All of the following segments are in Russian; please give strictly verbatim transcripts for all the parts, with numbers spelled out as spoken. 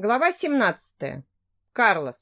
Глава семнадцатая. Карлос.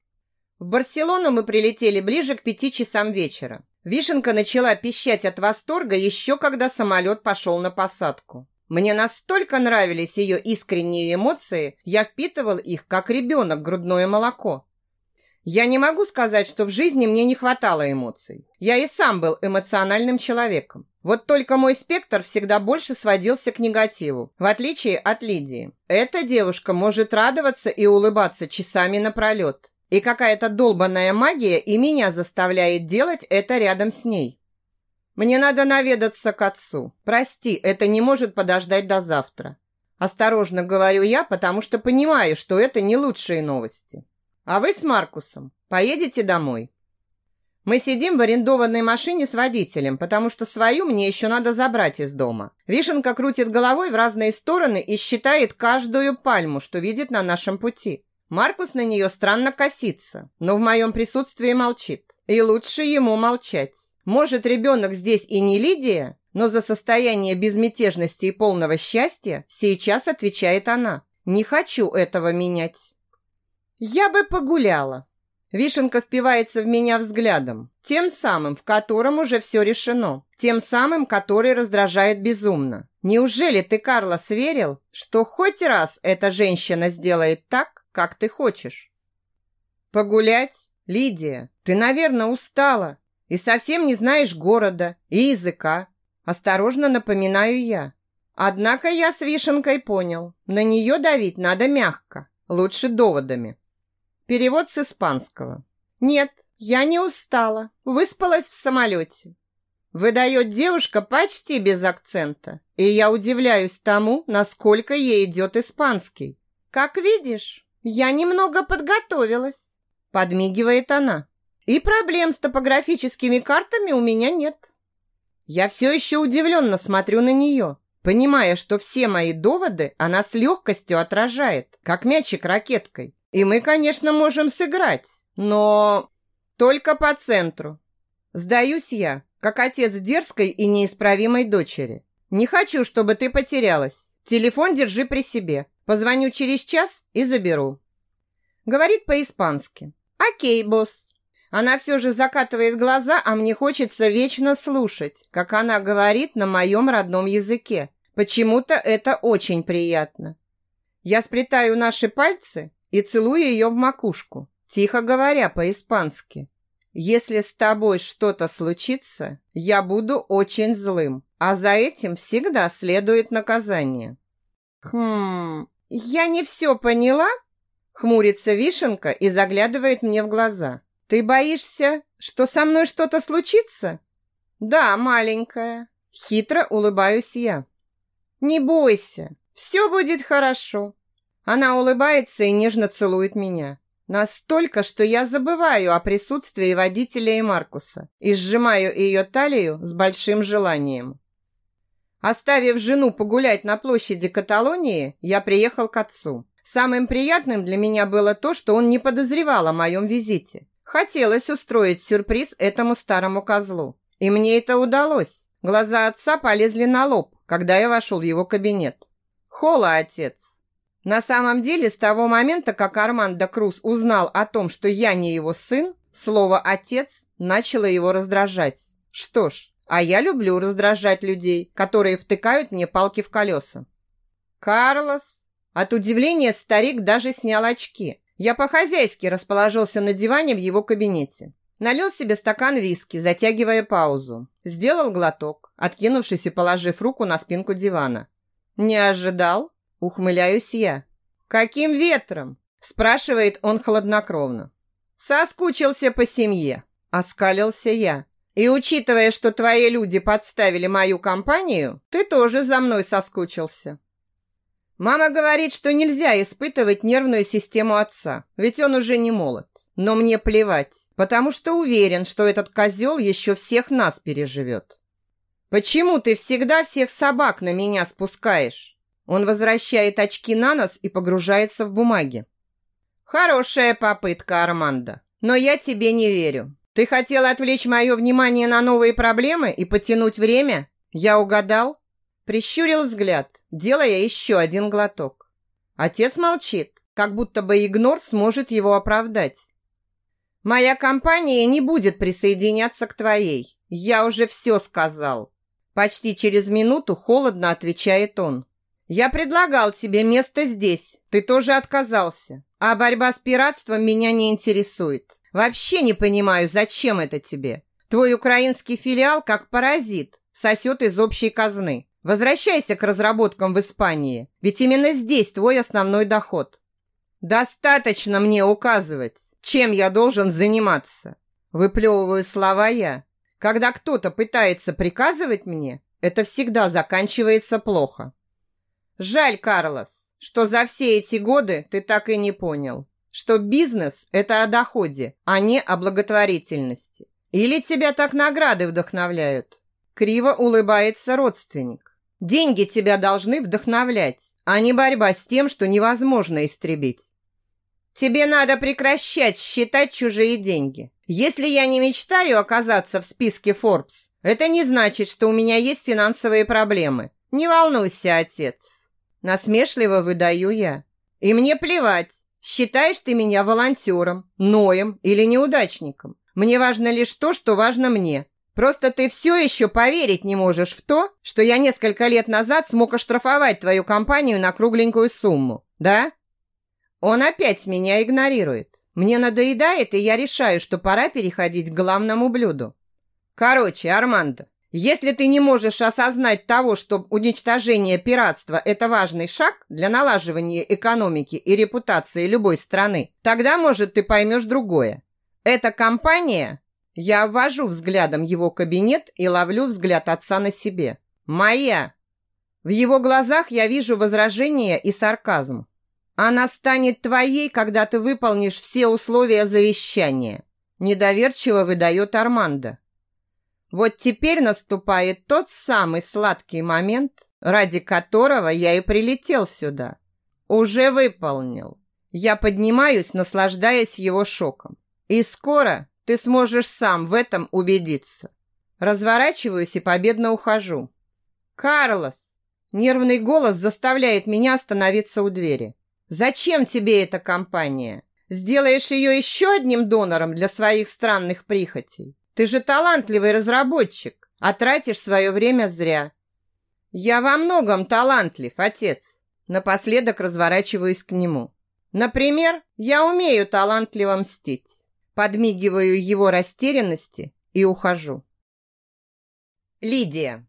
В Барселону мы прилетели ближе к пяти часам вечера. Вишенка начала пищать от восторга еще когда самолет пошел на посадку. Мне настолько нравились ее искренние эмоции, я впитывал их, как ребенок грудное молоко. Я не могу сказать, что в жизни мне не хватало эмоций. Я и сам был эмоциональным человеком. Вот только мой спектр всегда больше сводился к негативу, в отличие от Лидии. Эта девушка может радоваться и улыбаться часами напролет. И какая-то долбаная магия и меня заставляет делать это рядом с ней. Мне надо наведаться к отцу. Прости, это не может подождать до завтра. Осторожно говорю я, потому что понимаю, что это не лучшие новости. А вы с Маркусом поедете домой? Мы сидим в арендованной машине с водителем, потому что свою мне еще надо забрать из дома. Вишенка крутит головой в разные стороны и считает каждую пальму, что видит на нашем пути. Маркус на нее странно косится, но в моем присутствии молчит. И лучше ему молчать. Может, ребенок здесь и не Лидия, но за состояние безмятежности и полного счастья сейчас отвечает она. Не хочу этого менять. Я бы погуляла. Вишенка впивается в меня взглядом, тем самым, в котором уже все решено, тем самым, который раздражает безумно. Неужели ты, Карлос, верил, что хоть раз эта женщина сделает так, как ты хочешь? Погулять? Лидия, ты, наверное, устала и совсем не знаешь города и языка. Осторожно напоминаю я. Однако я с Вишенкой понял, на нее давить надо мягко, лучше доводами. Перевод с испанского. Нет, я не устала. Выспалась в самолете. Выдает девушка почти без акцента. И я удивляюсь тому, насколько ей идет испанский. Как видишь, я немного подготовилась. Подмигивает она. И проблем с топографическими картами у меня нет. Я все еще удивленно смотрю на нее, понимая, что все мои доводы она с легкостью отражает, как мячик ракеткой. И мы, конечно, можем сыграть, но только по центру. Сдаюсь я, как отец дерзкой и неисправимой дочери. Не хочу, чтобы ты потерялась. Телефон держи при себе. Позвоню через час и заберу. Говорит по-испански. Окей, босс. Она все же закатывает глаза, а мне хочется вечно слушать, как она говорит на моем родном языке. Почему-то это очень приятно. Я сплетаю наши пальцы и целую ее в макушку, тихо говоря по-испански. Если с тобой что-то случится, я буду очень злым, а за этим всегда следует наказание. Хм, я не все поняла? Хмурится Вишенка и заглядывает мне в глаза. Ты боишься, что со мной что-то случится? Да, маленькая. Хитро улыбаюсь я. Не бойся, все будет хорошо. Она улыбается и нежно целует меня. Настолько, что я забываю о присутствии водителя и Маркуса и сжимаю ее талию с большим желанием. Оставив жену погулять на площади Каталонии, я приехал к отцу. Самым приятным для меня было то, что он не подозревал о моем визите. Хотелось устроить сюрприз этому старому козлу. И мне это удалось. Глаза отца полезли на лоб, когда я вошел в его кабинет. Хола, отец. На самом деле, с того момента, как Армандо Круз узнал о том, что я не его сын, слово «отец» начало его раздражать. Что ж, а я люблю раздражать людей, которые втыкают мне палки в колеса. Карлос. От удивления старик даже снял очки. Я по-хозяйски расположился на диване в его кабинете. Налил себе стакан виски, затягивая паузу. Сделал глоток, откинувшись и положив руку на спинку дивана. Не ожидал? Ухмыляюсь я. «Каким ветром?» Спрашивает он хладнокровно. «Соскучился по семье», оскалился я. «И учитывая, что твои люди подставили мою компанию, ты тоже за мной соскучился». Мама говорит, что нельзя испытывать нервную систему отца, ведь он уже не молод. Но мне плевать, потому что уверен, что этот козел еще всех нас переживет. «Почему ты всегда всех собак на меня спускаешь?» Он возвращает очки на нос и погружается в бумаги. Хорошая попытка, Армандо, но я тебе не верю. Ты хотел отвлечь мое внимание на новые проблемы и потянуть время? Я угадал? Прищурил взгляд, делая еще один глоток. Отец молчит, как будто бы игнор сможет его оправдать. «Моя компания не будет присоединяться к твоей. Я уже все сказал». Почти через минуту холодно отвечает он. «Я предлагал тебе место здесь. Ты тоже отказался. А борьба с пиратством меня не интересует. Вообще не понимаю, зачем это тебе. Твой украинский филиал, как паразит, сосет из общей казны. Возвращайся к разработкам в Испании, ведь именно здесь твой основной доход». «Достаточно мне указывать, чем я должен заниматься». Выплевываю слова я. Когда кто-то пытается приказывать мне, это всегда заканчивается плохо. Жаль, Карлос, что за все эти годы ты так и не понял, что бизнес – это о доходе, а не о благотворительности. Или тебя так награды вдохновляют? Криво улыбается родственник. Деньги тебя должны вдохновлять, а не борьба с тем, что невозможно истребить. Тебе надо прекращать считать чужие деньги. Если я не мечтаю оказаться в списке Forbes, это не значит, что у меня есть финансовые проблемы. Не волнуйся, отец. Насмешливо выдаю я. И мне плевать, считаешь ты меня волонтером, ноем или неудачником. Мне важно лишь то, что важно мне. Просто ты все еще поверить не можешь в то, что я несколько лет назад смог оштрафовать твою компанию на кругленькую сумму, да? Он опять меня игнорирует. Мне надоедает, и я решаю, что пора переходить к главному блюду. Короче, Армандо, если ты не можешь осознать того, что уничтожение пиратства – это важный шаг для налаживания экономики и репутации любой страны, тогда, может, ты поймешь другое. Эта компания... Я обвожу взглядом его кабинет и ловлю взгляд отца на себе. Моя. В его глазах я вижу возражение и сарказм. Она станет твоей, когда ты выполнишь все условия завещания. Недоверчиво выдает Армандо. Вот теперь наступает тот самый сладкий момент, ради которого я и прилетел сюда. Уже выполнил. Я поднимаюсь, наслаждаясь его шоком. И скоро... Ты сможешь сам в этом убедиться. Разворачиваюсь и победно ухожу. Карлос! Нервный голос заставляет меня остановиться у двери. Зачем тебе эта компания? Сделаешь ее еще одним донором для своих странных прихотей? Ты же талантливый разработчик, а тратишь свое время зря. Я во многом талантлив, отец. Напоследок разворачиваюсь к нему. Например, я умею талантливо мстить. Подмигиваю его растерянности и ухожу. Лидия.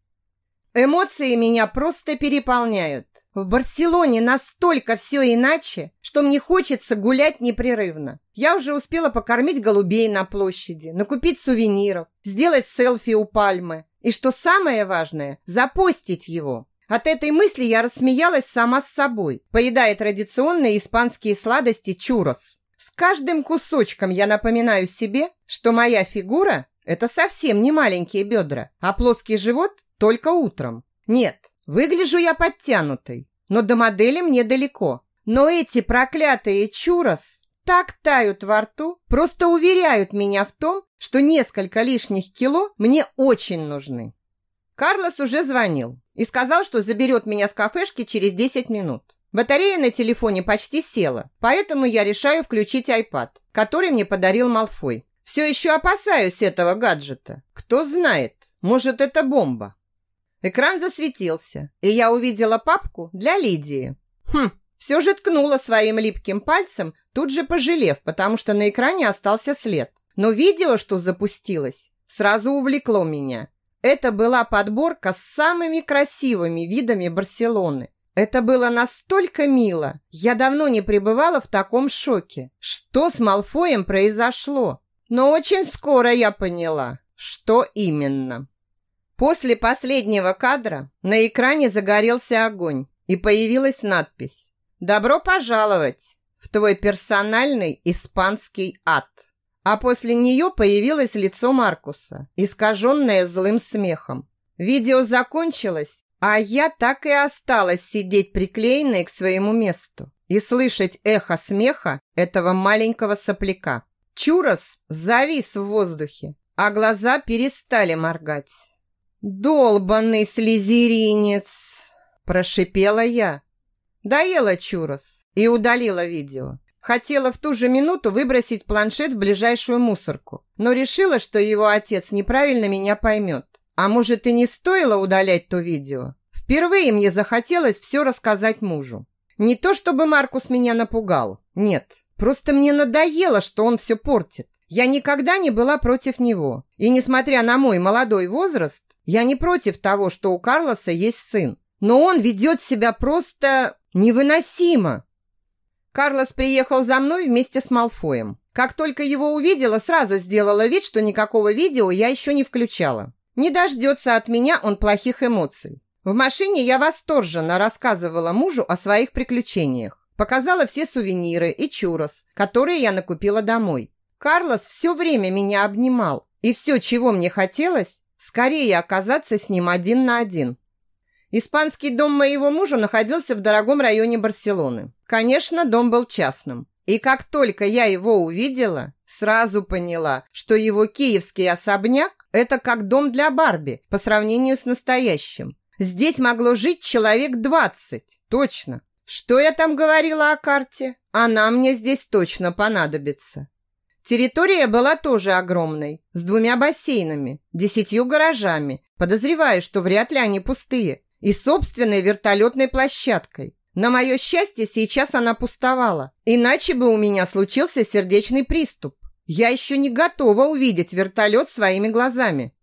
Эмоции меня просто переполняют. В Барселоне настолько все иначе, что мне хочется гулять непрерывно. Я уже успела покормить голубей на площади, накупить сувениров, сделать селфи у пальмы. И что самое важное, запостить его. От этой мысли я рассмеялась сама с собой, поедая традиционные испанские сладости чуррос. С каждым кусочком я напоминаю себе, что моя фигура – это совсем не маленькие бедра, а плоский живот только утром. Нет, выгляжу я подтянутой, но до модели мне далеко. Но эти проклятые чуррос так тают во рту, просто уверяют меня в том, что несколько лишних кило мне очень нужны. Карлос уже звонил и сказал, что заберет меня с кафешки через десять минут. Батарея на телефоне почти села, поэтому я решаю включить iPad, который мне подарил Малфой. Все еще опасаюсь этого гаджета. Кто знает, может, это бомба. Экран засветился, и я увидела папку для Лидии. Хм, все же ткнула своим липким пальцем, тут же пожалев, потому что на экране остался след. Но видео, что запустилось, сразу увлекло меня. Это была подборка с самыми красивыми видами Барселоны. Это было настолько мило. Я давно не пребывала в таком шоке. Что с Малфоем произошло? Но очень скоро я поняла, что именно. После последнего кадра на экране загорелся огонь, и появилась надпись: «Добро пожаловать в твой персональный испанский ад». А после нее появилось лицо Маркуса, искаженное злым смехом. Видео закончилось, а я так и осталась сидеть приклеенной к своему месту и слышать эхо смеха этого маленького сопляка. Чуррос завис в воздухе, а глаза перестали моргать. «Долбанный слизеринец!» – прошипела я. Доела чуррос, и удалила видео. Хотела в ту же минуту выбросить планшет в ближайшую мусорку, но решила, что его отец неправильно меня поймет. А может, и не стоило удалять то видео? Впервые мне захотелось все рассказать мужу. Не то, чтобы Маркус меня напугал. Нет, просто мне надоело, что он все портит. Я никогда не была против него. И несмотря на мой молодой возраст, я не против того, что у Карлоса есть сын. Но он ведет себя просто невыносимо. Карлос приехал за мной вместе с Малфоем. Как только его увидела, сразу сделала вид, что никакого видео я еще не включала. Не дождется от меня он плохих эмоций. В машине я восторженно рассказывала мужу о своих приключениях. Показала все сувениры и чуррос, которые я накупила домой. Карлос все время меня обнимал. И все, чего мне хотелось, скорее оказаться с ним один на один. Испанский дом моего мужа находился в дорогом районе Барселоны. Конечно, дом был частным. И как только я его увидела, сразу поняла, что его киевский особняк – это как дом для Барби по сравнению с настоящим. Здесь могло жить человек двадцать. Точно. Что я там говорила о карте? Она мне здесь точно понадобится. Территория была тоже огромной, с двумя бассейнами, десятью гаражами. Подозреваю, что вряд ли они пустые. И собственной вертолетной площадкой. На мое счастье, сейчас она пустовала. Иначе бы у меня случился сердечный приступ. Я еще не готова увидеть вертолет своими глазами.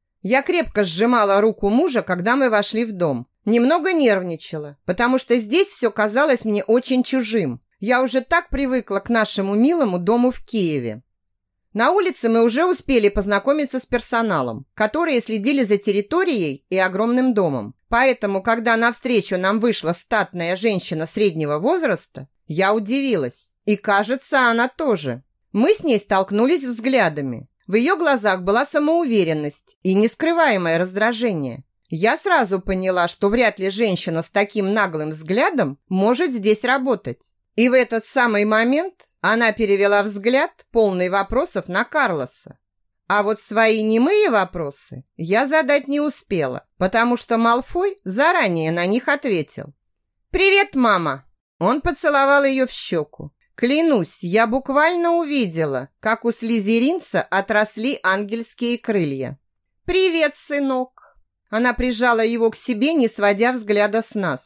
Я крепко сжимала руку мужа, когда мы вошли в дом. Немного нервничала, потому что здесь все казалось мне очень чужим. Я уже так привыкла к нашему милому дому в Киеве. На улице мы уже успели познакомиться с персоналом, которые следили за территорией и огромным домом. Поэтому, когда навстречу нам вышла статная женщина среднего возраста, я удивилась. И, кажется, она тоже. Мы с ней столкнулись взглядами. В ее глазах была самоуверенность и нескрываемое раздражение. Я сразу поняла, что вряд ли женщина с таким наглым взглядом может здесь работать. И в этот самый момент она перевела взгляд, полный вопросов, на Карлоса. А вот свои немые вопросы я задать не успела, потому что Малфой заранее на них ответил. «Привет, мама!» Он поцеловал ее в щеку. Клянусь, я буквально увидела, как у слизеринца отросли ангельские крылья. «Привет, сынок!» Она прижала его к себе, не сводя взгляда с нас.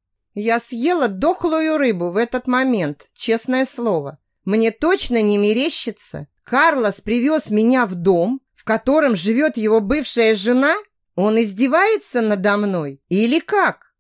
Я съела дохлую рыбу в этот момент, честное слово. Мне точно не мерещится. Карлос привез меня в дом, в котором живет его бывшая жена? Он издевается надо мной? Или как?